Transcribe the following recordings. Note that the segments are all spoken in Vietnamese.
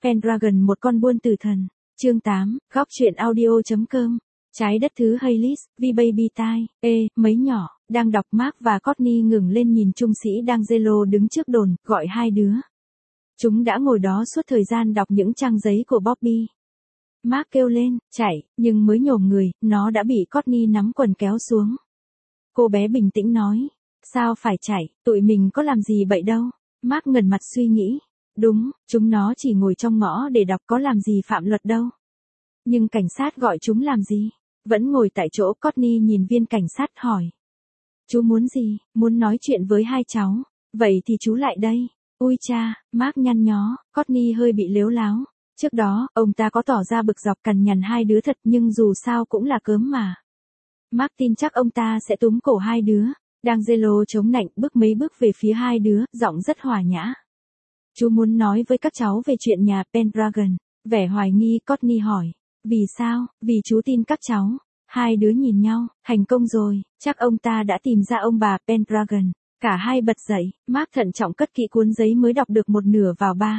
Pendragon một con buôn tử thần. Chương 8, góc truyện audio.com. Trái đất thứ Hades, V-Baby Tai, mấy nhỏ, đang đọc Mark và Courtney ngừng lên nhìn trung sĩ D'Angelo đứng trước đồn, gọi hai đứa. Chúng đã ngồi đó suốt thời gian đọc những trang giấy của Bobby. Mark kêu lên, chạy, nhưng mới nhổm người, nó đã bị Courtney nắm quần kéo xuống. Cô bé bình tĩnh nói, sao phải chạy, tụi mình có làm gì bậy đâu. Mark ngẩn mặt suy nghĩ, đúng, chúng nó chỉ ngồi trong ngõ để đọc có làm gì phạm luật đâu. Nhưng cảnh sát gọi chúng làm gì? Vẫn ngồi tại chỗ. Courtney nhìn viên cảnh sát hỏi. Chú muốn gì? Muốn nói chuyện với hai cháu. Vậy thì chú lại đây. Ui cha, Mark nhăn nhó. Courtney hơi bị lếu láo. Trước đó, ông ta có tỏ ra bực dọc cằn nhằn hai đứa thật, nhưng dù sao cũng là cớm mà. Mark tin chắc ông ta sẽ túm cổ hai đứa. D'Angelo chống nạnh bước mấy bước về phía hai đứa, giọng rất hòa nhã. Chú muốn nói với các cháu về chuyện nhà Pendragon. Vẻ hoài nghi. Courtney hỏi. Vì sao? Vì chú tin các cháu. Hai đứa nhìn nhau, thành công rồi, chắc ông ta đã tìm ra ông bà Pendragon. Cả hai bật dậy, Mark thận trọng cất kỹ cuốn giấy mới đọc được một nửa vào ba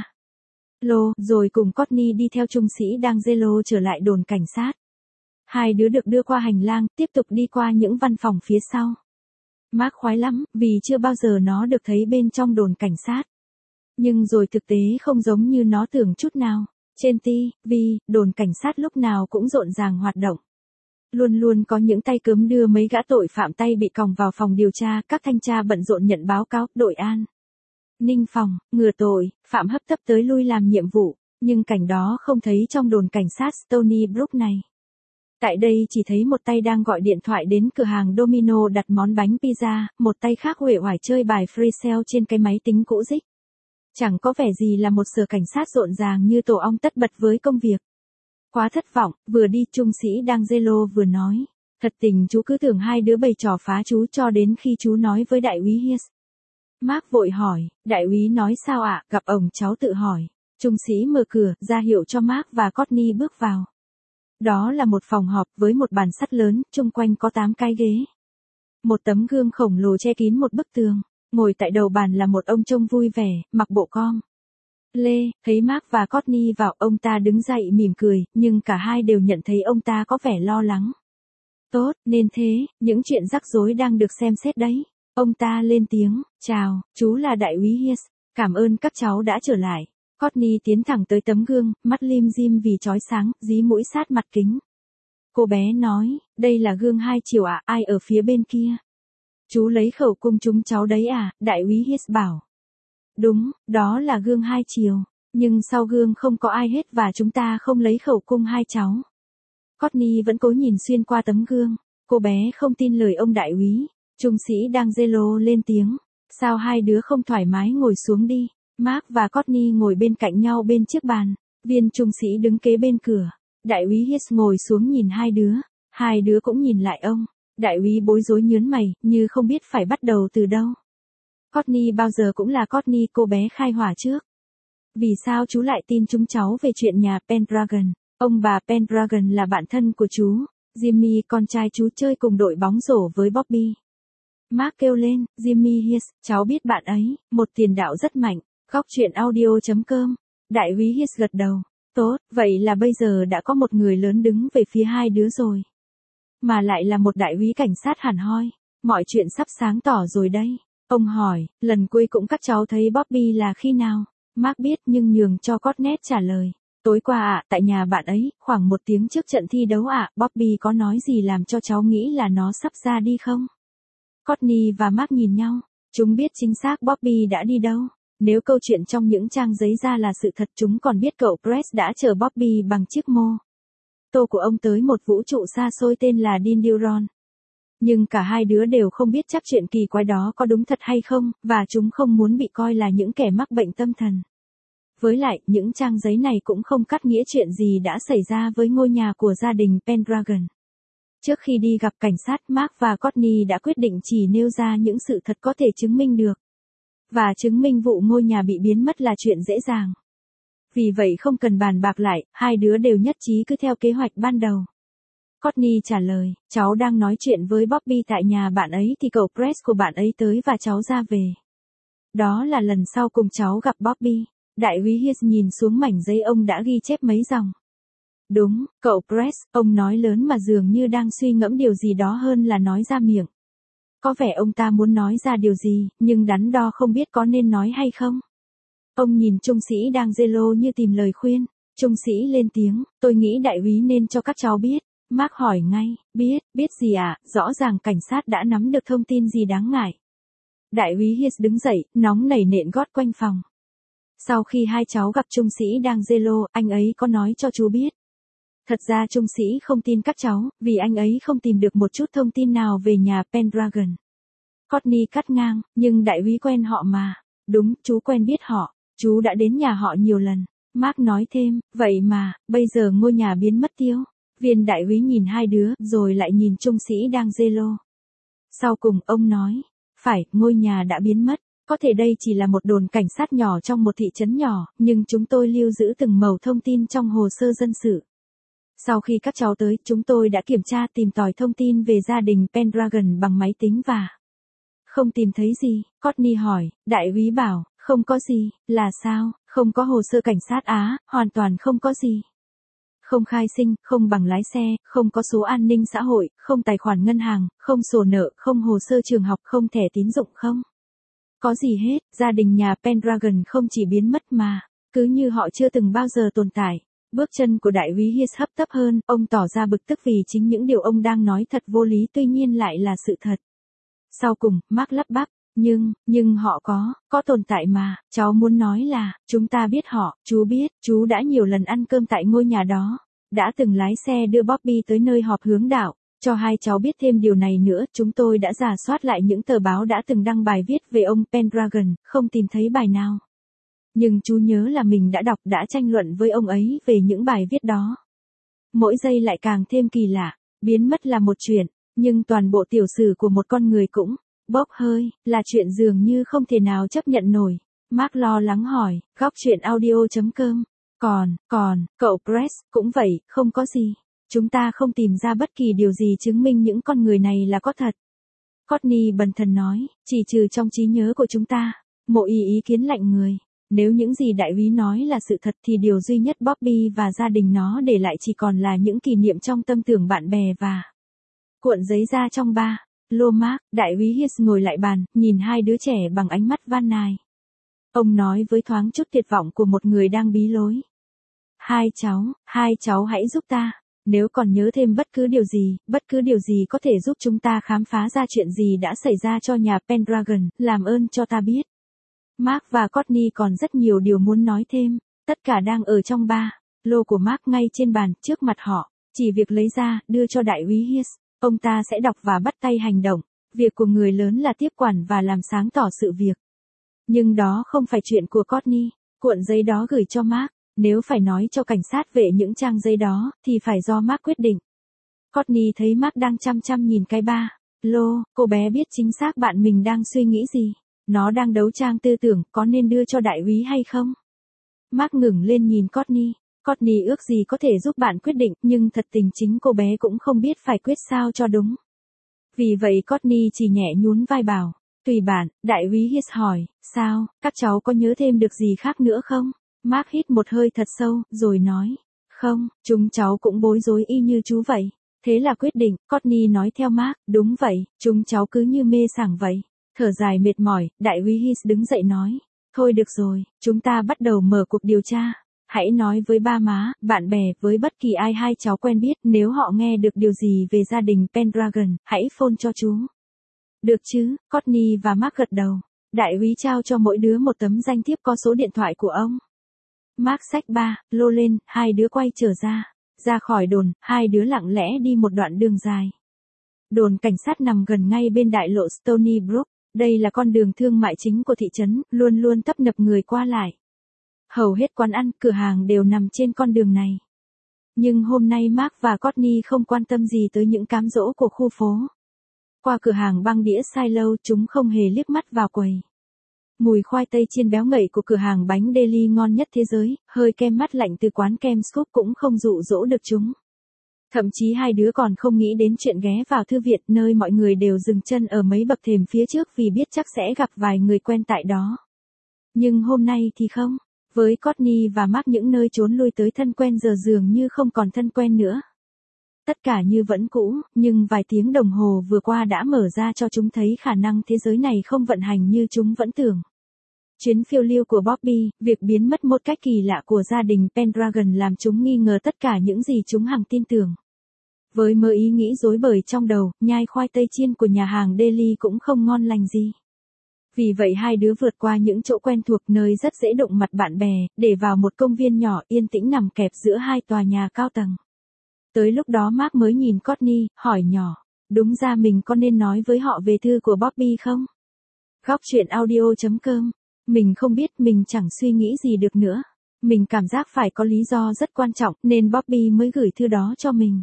lô, rồi cùng Courtney đi theo trung sĩ D'Angelo trở lại đồn cảnh sát. Hai đứa được đưa qua hành lang, tiếp tục đi qua những văn phòng phía sau. Mark khoái lắm, vì chưa bao giờ nó được thấy bên trong đồn cảnh sát. Nhưng rồi thực tế không giống như nó tưởng chút nào. Trên TV, đồn cảnh sát lúc nào cũng rộn ràng hoạt động. Luôn luôn có những tay cớm đưa mấy gã tội phạm tay bị còng vào phòng điều tra, các thanh tra bận rộn nhận báo cáo, đội an ninh phòng, ngừa tội, phạm hấp tấp tới lui làm nhiệm vụ, nhưng cảnh đó không thấy trong đồn cảnh sát Stony Brook này. Tại đây chỉ thấy một tay đang gọi điện thoại đến cửa hàng Domino đặt món bánh pizza, một tay khác uể oải chơi bài Freecell trên cái máy tính cũ rích. Chẳng có vẻ gì là một sở cảnh sát rộn ràng như tổ ong tất bật với công việc. Quá thất vọng, vừa đi trung sĩ D'Angelo vừa nói. Thật tình chú cứ tưởng hai đứa bày trò phá chú cho đến khi chú nói với đại úy Hiss. Mark vội hỏi, đại úy nói sao ạ? Gặp ông cháu tự hỏi. Trung sĩ mở cửa, ra hiệu cho Mark và Courtney bước vào. Đó là một phòng họp với một bàn sắt lớn, chung quanh có 8 cái ghế. Một tấm gương khổng lồ che kín một bức tường. Ngồi tại đầu bàn là một ông trông vui vẻ, mặc bộ com lê. Thấy Mark và Courtney vào, ông ta đứng dậy mỉm cười, nhưng cả hai đều nhận thấy ông ta có vẻ lo lắng. Tốt, nên thế, những chuyện rắc rối đang được xem xét đấy. Ông ta lên tiếng, chào, chú là đại úy Hiss, cảm ơn các cháu đã trở lại. Courtney tiến thẳng tới tấm gương, mắt lim dim vì chói sáng, dí mũi sát mặt kính. Cô bé nói, đây là gương hai chiều ạ, ai ở phía bên kia? Chú lấy khẩu cung chúng cháu đấy à? Đại úy Hiss bảo. Đúng, đó là gương hai chiều. Nhưng sau gương không có ai hết và chúng ta không lấy khẩu cung hai cháu. Courtney vẫn cố nhìn xuyên qua tấm gương. Cô bé không tin lời ông đại úy. Trung sĩ D'Angelo lên tiếng. Sao hai đứa không thoải mái ngồi xuống đi? Mark và Courtney ngồi bên cạnh nhau bên chiếc bàn. Viên trung sĩ đứng kế bên cửa. Đại úy Hiss ngồi xuống nhìn hai đứa. Hai đứa cũng nhìn lại ông. Đại úy bối rối nhớn mày, như không biết phải bắt đầu từ đâu. Courtney bao giờ cũng là Courtney, cô bé khai hỏa trước. Vì sao chú lại tin chúng cháu về chuyện nhà Pendragon? Ông bà Pendragon là bạn thân của chú. Jimmy, con trai chú chơi cùng đội bóng rổ với Bobby. Mark kêu lên, Jimmy Hiss, cháu biết bạn ấy, một tiền đạo rất mạnh. Góc truyện audio.com. Đại úy Hiss gật đầu. Tốt, vậy là bây giờ đã có một người lớn đứng về phía hai đứa rồi. Mà lại là một đại úy cảnh sát hẳn hoi. Mọi chuyện sắp sáng tỏ rồi đây. Ông hỏi, lần cuối cũng các cháu thấy Bobby là khi nào? Mark biết nhưng nhường cho Courtney trả lời. Tối qua ạ, tại nhà bạn ấy, khoảng 1 tiếng trước trận thi đấu ạ, Bobby có nói gì làm cho cháu nghĩ là nó sắp ra đi không? Courtney và Mark nhìn nhau. Chúng biết chính xác Bobby đã đi đâu. Nếu câu chuyện trong những trang giấy ra là sự thật, chúng còn biết cậu Press đã chở Bobby bằng chiếc mô tô của ông tới một vũ trụ xa xôi tên là Dinduron. Nhưng cả hai đứa đều không biết chắc chuyện kỳ quái đó có đúng thật hay không, và chúng không muốn bị coi là những kẻ mắc bệnh tâm thần. Với lại, những trang giấy này cũng không cắt nghĩa chuyện gì đã xảy ra với ngôi nhà của gia đình Pendragon. Trước khi đi gặp cảnh sát, Mark và Courtney đã quyết định chỉ nêu ra những sự thật có thể chứng minh được. Và chứng minh vụ ngôi nhà bị biến mất là chuyện dễ dàng. Vì vậy không cần bàn bạc lại, hai đứa đều nhất trí cứ theo kế hoạch ban đầu. Courtney trả lời, cháu đang nói chuyện với Bobby tại nhà bạn ấy thì cậu Press của bạn ấy tới và cháu ra về. Đó là lần sau cùng cháu gặp Bobby. Đại úy Hiss nhìn xuống mảnh giấy ông đã ghi chép mấy dòng. Đúng, cậu Press, ông nói lớn mà dường như đang suy ngẫm điều gì đó hơn là nói ra miệng. Có vẻ ông ta muốn nói ra điều gì, nhưng đắn đo không biết có nên nói hay không. Ông nhìn trung sĩ đang Zelo như tìm lời khuyên. Trung sĩ lên tiếng, tôi nghĩ đại úy nên cho các cháu biết. Mark hỏi ngay, biết gì ạ, rõ ràng cảnh sát đã nắm được thông tin gì đáng ngại. Đại úy Hiss đứng dậy, nóng nảy nện gót quanh phòng. Sau khi hai cháu gặp trung sĩ đang Zelo, anh ấy có nói cho chú biết. Thật ra trung sĩ không tin các cháu, vì anh ấy không tìm được một chút thông tin nào về nhà Pendragon. Courtney cắt ngang, nhưng đại úy quen họ mà. Đúng, chú quen biết họ, chú đã đến nhà họ nhiều lần. Mark nói thêm, vậy mà, bây giờ ngôi nhà biến mất tiêu. Viên đại úy nhìn hai đứa, rồi lại nhìn trung sĩ đang Zelo. Sau cùng ông nói, phải, ngôi nhà đã biến mất. Có thể đây chỉ là một đồn cảnh sát nhỏ trong một thị trấn nhỏ, nhưng chúng tôi lưu giữ từng mẩu thông tin trong hồ sơ dân sự. Sau khi các cháu tới, chúng tôi đã kiểm tra tìm tòi thông tin về gia đình Pendragon bằng máy tính và không tìm thấy gì. Courtney hỏi, đại úy bảo, không có gì, là sao, không có hồ sơ cảnh sát Á, hoàn toàn không có gì. Không khai sinh, không bằng lái xe, không có số an ninh xã hội, không tài khoản ngân hàng, không sổ nợ, không hồ sơ trường học, không thẻ tín dụng, không có gì hết. Gia đình nhà Pendragon không chỉ biến mất mà, cứ như họ chưa từng bao giờ tồn tại. Bước chân của đại úy Hiss hấp tấp hơn, ông tỏ ra bực tức vì chính những điều ông đang nói thật vô lý tuy nhiên lại là sự thật. Sau cùng, Mark lắp bắp, nhưng họ có tồn tại mà, cháu muốn nói là, chúng ta biết họ, chú biết, chú đã nhiều lần ăn cơm tại ngôi nhà đó, đã từng lái xe đưa Bobby tới nơi họp hướng đạo. Cho hai cháu biết thêm điều này nữa, chúng tôi đã rà soát lại những tờ báo đã từng đăng bài viết về ông Pendragon, không tìm thấy bài nào. Nhưng chú nhớ là mình đã đọc, đã tranh luận với ông ấy về những bài viết đó. Mỗi giây lại càng thêm kỳ lạ, biến mất là một chuyện, nhưng toàn bộ tiểu sử của một con người cũng bốc hơi, là chuyện dường như không thể nào chấp nhận nổi. Mark lo lắng hỏi, góc chuyện audio.com. Còn, cậu Press, cũng vậy, không có gì. Chúng ta không tìm ra bất kỳ điều gì chứng minh những con người này là có thật. Courtney bần thần nói, chỉ trừ trong trí nhớ của chúng ta. Mộ ý kiến lạnh người. Nếu những gì đại úy nói là sự thật thì điều duy nhất Bobby và gia đình nó để lại chỉ còn là những kỷ niệm trong tâm tưởng bạn bè và cuộn giấy ra trong ba lô. Mark, đại úy Hiss ngồi lại bàn, nhìn hai đứa trẻ bằng ánh mắt van nài. Ông nói với thoáng chút tuyệt vọng của một người đang bí lối. Hai cháu hãy giúp ta. Nếu còn nhớ thêm bất cứ điều gì có thể giúp chúng ta khám phá ra chuyện gì đã xảy ra cho nhà Pendragon, làm ơn cho ta biết. Mark và Courtney còn rất nhiều điều muốn nói thêm, tất cả đang ở trong ba lô của Mark ngay trên bàn, trước mặt họ, chỉ việc lấy ra, đưa cho đại úy Hiss, ông ta sẽ đọc và bắt tay hành động, việc của người lớn là tiếp quản và làm sáng tỏ sự việc. Nhưng đó không phải chuyện của Courtney, cuộn giấy đó gửi cho Mark, nếu phải nói cho cảnh sát về những trang giấy đó, thì phải do Mark quyết định. Courtney thấy Mark đang chăm chăm nhìn cái ba lô, cô bé biết chính xác bạn mình đang suy nghĩ gì. Nó đang đấu tranh tư tưởng, có nên đưa cho đại úy hay không? Mark ngẩng lên nhìn Courtney. Courtney ước gì có thể giúp bạn quyết định, nhưng thật tình chính cô bé cũng không biết phải quyết sao cho đúng. Vì vậy Courtney chỉ nhẹ nhún vai bảo, tùy bạn. Đại úy Hiss hỏi, sao, các cháu có nhớ thêm được gì khác nữa không? Mark hít một hơi thật sâu, rồi nói, không, chúng cháu cũng bối rối y như chú vậy. Thế là quyết định, Courtney nói theo Mark, đúng vậy, chúng cháu cứ như mê sảng vậy. Thở dài mệt mỏi, đại úy Hiss đứng dậy nói, thôi được rồi, chúng ta bắt đầu mở cuộc điều tra. Hãy nói với ba má, bạn bè, với bất kỳ ai hai cháu quen biết, nếu họ nghe được điều gì về gia đình Pendragon, hãy phone cho chú. Được chứ? Courtney và Mark gật đầu. Đại úy trao cho mỗi đứa một tấm danh thiếp có số điện thoại của ông. Mark xách ba lô lên, hai đứa quay trở ra khỏi đồn, hai đứa lặng lẽ đi một đoạn đường dài. Đồn cảnh sát nằm gần ngay bên đại lộ Stony Brook. Đây là con đường thương mại chính của thị trấn, luôn luôn tấp nập người qua lại. Hầu hết quán ăn, cửa hàng đều nằm trên con đường này. Nhưng hôm nay Mark và Courtney không quan tâm gì tới những cám dỗ của khu phố. Qua cửa hàng băng đĩa Silo, chúng không hề liếc mắt vào quầy. Mùi khoai tây chiên béo ngậy của cửa hàng bánh deli ngon nhất thế giới, hơi kem mát lạnh từ quán kem Scoop cũng không dụ dỗ được chúng. Thậm chí hai đứa còn không nghĩ đến chuyện ghé vào thư viện, nơi mọi người đều dừng chân ở mấy bậc thềm phía trước vì biết chắc sẽ gặp vài người quen tại đó. Nhưng hôm nay thì không. Với Courtney và Mark những nơi trốn lui tới thân quen giờ dường như không còn thân quen nữa. Tất cả như vẫn cũ, nhưng vài tiếng đồng hồ vừa qua đã mở ra cho chúng thấy khả năng thế giới này không vận hành như chúng vẫn tưởng. Chuyến phiêu lưu của Bobby, việc biến mất một cách kỳ lạ của gia đình Pendragon làm chúng nghi ngờ tất cả những gì chúng hằng tin tưởng. Với mớ ý nghĩ rối bời trong đầu, nhai khoai tây chiên của nhà hàng Deli cũng không ngon lành gì. Vì vậy hai đứa vượt qua những chỗ quen thuộc nơi rất dễ đụng mặt bạn bè, để vào một công viên nhỏ yên tĩnh nằm kẹp giữa hai tòa nhà cao tầng. Tới lúc đó Mark mới nhìn Courtney, hỏi nhỏ, đúng ra mình có nên nói với họ về thư của Bobby không? Góc chuyện audio.com. Mình không biết, mình chẳng suy nghĩ gì được nữa. Mình cảm giác phải có lý do rất quan trọng nên Bobby mới gửi thư đó cho mình.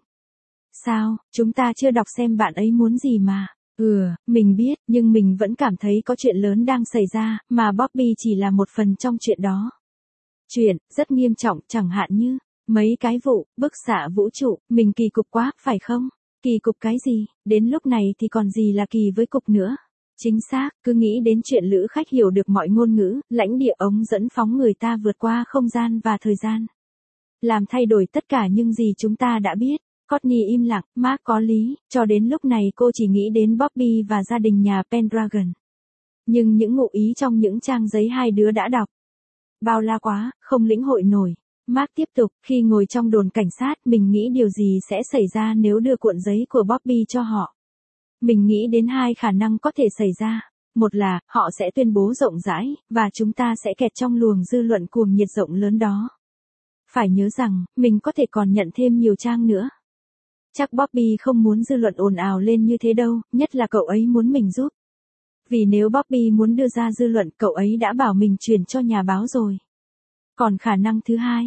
Sao, chúng ta chưa đọc xem bạn ấy muốn gì mà. Mình biết, nhưng mình vẫn cảm thấy có chuyện lớn đang xảy ra, mà Bobby chỉ là một phần trong chuyện đó. Chuyện, rất nghiêm trọng, chẳng hạn như, mấy cái vụ, bức xạ vũ trụ, mình kỳ cục quá, phải không? Kỳ cục cái gì, đến lúc này thì còn gì là kỳ với cục nữa. Chính xác, cứ nghĩ đến chuyện lữ khách hiểu được mọi ngôn ngữ, lãnh địa ống dẫn phóng người ta vượt qua không gian và thời gian. Làm thay đổi tất cả những gì chúng ta đã biết. Courtney im lặng, Mark có lý, cho đến lúc này cô chỉ nghĩ đến Bobby và gia đình nhà Pendragon. Nhưng những ngụ ý trong những trang giấy hai đứa đã đọc. Bao la quá, không lĩnh hội nổi. Mark tiếp tục, khi ngồi trong đồn cảnh sát mình nghĩ điều gì sẽ xảy ra nếu đưa cuộn giấy của Bobby cho họ. Mình nghĩ đến hai khả năng có thể xảy ra. Một là, họ sẽ tuyên bố rộng rãi, và chúng ta sẽ kẹt trong luồng dư luận cuồng nhiệt rộng lớn đó. Phải nhớ rằng, mình có thể còn nhận thêm nhiều trang nữa. Chắc Bobby không muốn dư luận ồn ào lên như thế đâu, nhất là cậu ấy muốn mình giúp. Vì nếu Bobby muốn đưa ra dư luận, cậu ấy đã bảo mình truyền cho nhà báo rồi. Còn khả năng thứ hai,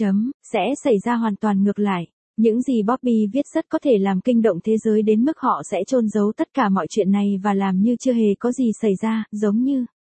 sẽ xảy ra hoàn toàn ngược lại. Những gì Bobby viết rất có thể làm kinh động thế giới đến mức họ sẽ chôn giấu tất cả mọi chuyện này và làm như chưa hề có gì xảy ra, giống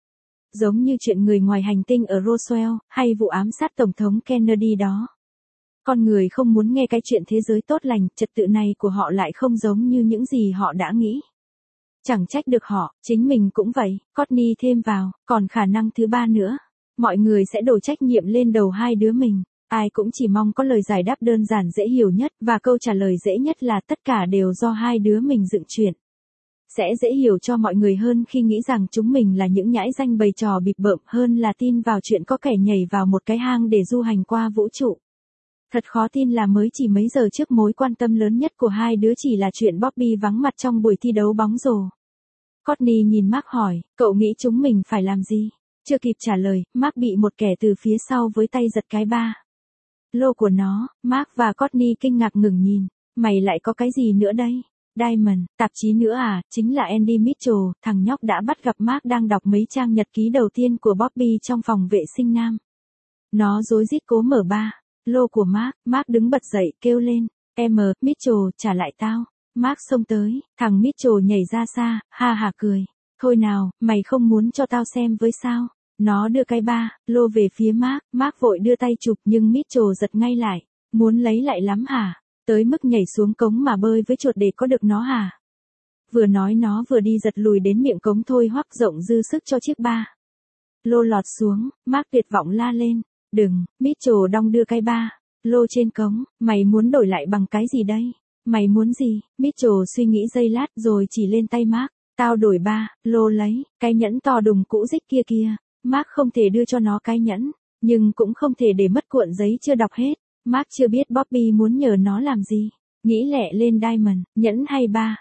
như chuyện người ngoài hành tinh ở Roswell, hay vụ ám sát Tổng thống Kennedy đó. Con người không muốn nghe cái chuyện thế giới tốt lành, trật tự này của họ lại không giống như những gì họ đã nghĩ. Chẳng trách được họ, chính mình cũng vậy, Courtney thêm vào, còn khả năng thứ ba nữa. Mọi người sẽ đổ trách nhiệm lên đầu hai đứa mình. Ai cũng chỉ mong có lời giải đáp đơn giản dễ hiểu nhất, và câu trả lời dễ nhất là tất cả đều do hai đứa mình dựng chuyện. Sẽ dễ hiểu cho mọi người hơn khi nghĩ rằng chúng mình là những nhãi danh bày trò bịp bợm hơn là tin vào chuyện có kẻ nhảy vào một cái hang để du hành qua vũ trụ. Thật khó tin là mới chỉ mấy giờ trước mối quan tâm lớn nhất của hai đứa chỉ là chuyện Bobby vắng mặt trong buổi thi đấu bóng rổ. Courtney nhìn Mark hỏi, cậu nghĩ chúng mình phải làm gì? Chưa kịp trả lời, Mark bị một kẻ từ phía sau với tay giật cái ba lô của nó. Mark và Courtney kinh ngạc ngừng nhìn. Mày lại có cái gì nữa đây? Diamond, tạp chí nữa à? Chính là Andy Mitchell, thằng nhóc đã bắt gặp Mark đang đọc mấy trang nhật ký đầu tiên của Bobby trong phòng vệ sinh nam. Nó rối rít cố mở ba lô của Mark. Mark đứng bật dậy, kêu lên, Mitchell, trả lại tao. Mark xông tới, thằng Mitchell nhảy ra xa, ha hả cười. Thôi nào, mày không muốn cho tao xem với sao? Nó đưa cái ba lô về phía Mark. Mark vội đưa tay chụp nhưng Mitchell giật ngay lại. Muốn lấy lại lắm hả? Tới mức nhảy xuống cống mà bơi với chuột để có được nó hả? Vừa nói nó vừa đi giật lùi đến miệng cống thôi hoắc rộng dư sức cho chiếc ba lô lọt xuống. Mark tuyệt vọng la lên. Đừng, Mitchell đong đưa cái ba lô trên cống. Mày muốn đổi lại bằng cái gì đây? Mày muốn gì? Mitchell suy nghĩ giây lát rồi chỉ lên tay Mark. Tao đổi ba lô lấy cái nhẫn to đùng cũ rích kia kia. Mark không thể đưa cho nó cái nhẫn, nhưng cũng không thể để mất cuộn giấy chưa đọc hết. Mark chưa biết Bobby muốn nhờ nó làm gì. Nghĩ lẹ lên Diamond, nhẫn hay ba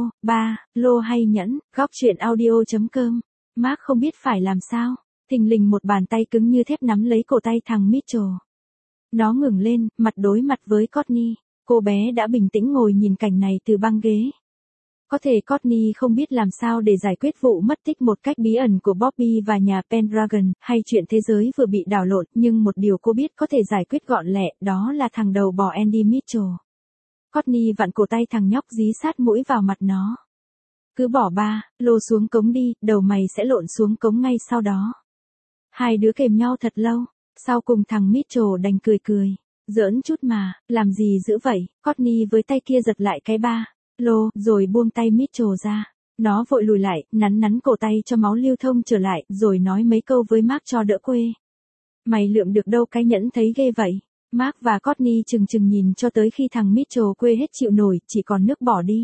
lô hay nhẫn. Góc chuyện audio.com. Mark không biết phải làm sao. Thình lình một bàn tay cứng như thép nắm lấy cổ tay thằng Mitchell. Nó ngừng lên, mặt đối mặt với Courtney. Cô bé đã bình tĩnh ngồi nhìn cảnh này từ băng ghế. Có thể Courtney không biết làm sao để giải quyết vụ mất tích một cách bí ẩn của Bobby và nhà Pendragon, hay chuyện thế giới vừa bị đảo lộn, nhưng một điều cô biết có thể giải quyết gọn lẹ, đó là thằng đầu bò Andy Mitchell. Courtney vặn cổ tay thằng nhóc dí sát mũi vào mặt nó. Cứ bỏ ba lô xuống cống đi, đầu mày sẽ lộn xuống cống ngay sau đó. Hai đứa kèm nhau thật lâu, sau cùng thằng Mitchell đành cười. Giỡn chút mà, làm gì dữ vậy? Courtney với tay kia giật lại cái ba lô, rồi buông tay Mitchell ra. Nó vội lùi lại, nắn cổ tay cho máu lưu thông trở lại, rồi nói mấy câu với Mark cho đỡ quê. Mày lượm được đâu cái nhẫn thấy ghê vậy. Mark và Courtney chừng chừng nhìn cho tới khi thằng Mitchell quê hết chịu nổi, chỉ còn nước bỏ đi.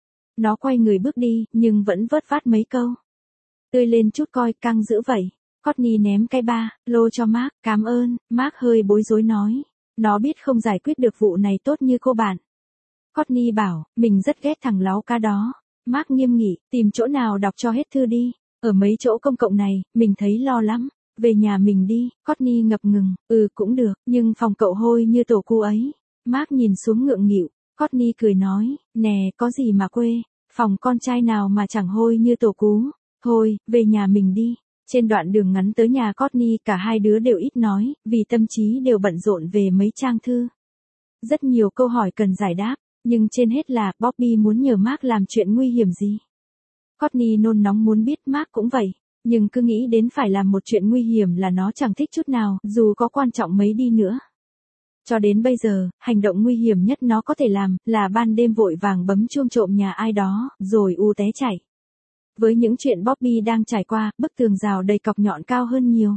Nó quay người bước đi, nhưng vẫn vớt vát mấy câu. Tươi lên chút coi, căng dữ vậy. Courtney ném cái ba lô cho Mark, cảm ơn. Mark hơi bối rối nói. Nó biết không giải quyết được vụ này tốt như cô bạn. Courtney bảo, mình rất ghét thằng láu cá đó. Mark nghiêm nghị, tìm chỗ nào đọc cho hết thư đi. Ở mấy chỗ công cộng này, mình thấy lo lắm. Về nhà mình đi. Courtney ngập ngừng, cũng được, nhưng phòng cậu hôi như tổ cu ấy. Mark nhìn xuống ngượng nghịu. Courtney cười nói, nè, có gì mà quê. Phòng con trai nào mà chẳng hôi như tổ cú. Thôi, về nhà mình đi. Trên đoạn đường ngắn tới nhà Courtney, cả hai đứa đều ít nói, vì tâm trí đều bận rộn về mấy trang thư. Rất nhiều câu hỏi cần giải đáp, nhưng trên hết là Bobby muốn nhờ Mark làm chuyện nguy hiểm gì. Courtney nôn nóng muốn biết, Mark cũng vậy, nhưng cứ nghĩ đến phải làm một chuyện nguy hiểm là nó chẳng thích chút nào, dù có quan trọng mấy đi nữa. Cho đến bây giờ, hành động nguy hiểm nhất nó có thể làm là ban đêm vội vàng bấm chuông trộm nhà ai đó, rồi té chạy. Với những chuyện Bobby đang trải qua, bức tường rào đầy cọc nhọn cao hơn nhiều.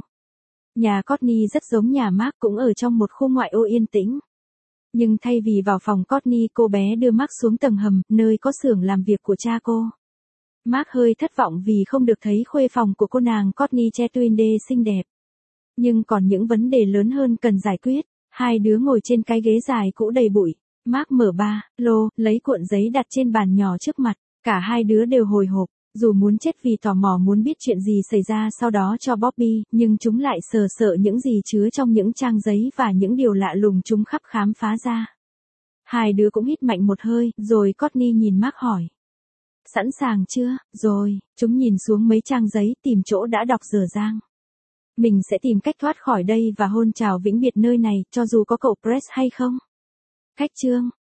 Nhà Courtney rất giống nhà Mark, cũng ở trong một khu ngoại ô yên tĩnh. Nhưng thay vì vào phòng Courtney, cô bé đưa Mark xuống tầng hầm, nơi có xưởng làm việc của cha cô. Mark hơi thất vọng vì không được thấy khuê phòng của cô nàng Courtney Chetwynd xinh đẹp. Nhưng còn những vấn đề lớn hơn cần giải quyết. Hai đứa ngồi trên cái ghế dài cũ đầy bụi. Mark mở ba lô, lấy cuộn giấy đặt trên bàn nhỏ trước mặt. Cả hai đứa đều hồi hộp, dù muốn chết vì tò mò muốn biết chuyện gì xảy ra sau đó cho Bobby, nhưng chúng lại sợ những gì chứa trong những trang giấy và những điều lạ lùng chúng khắp khám phá ra. Hai đứa cũng hít mạnh một hơi, rồi Courtney nhìn Mark hỏi. Sẵn sàng chưa? Rồi, chúng nhìn xuống mấy trang giấy, tìm chỗ đã đọc dở dang. Mình sẽ tìm cách thoát khỏi đây và hôn chào vĩnh biệt nơi này, cho dù có cậu Press hay không. Khách chương.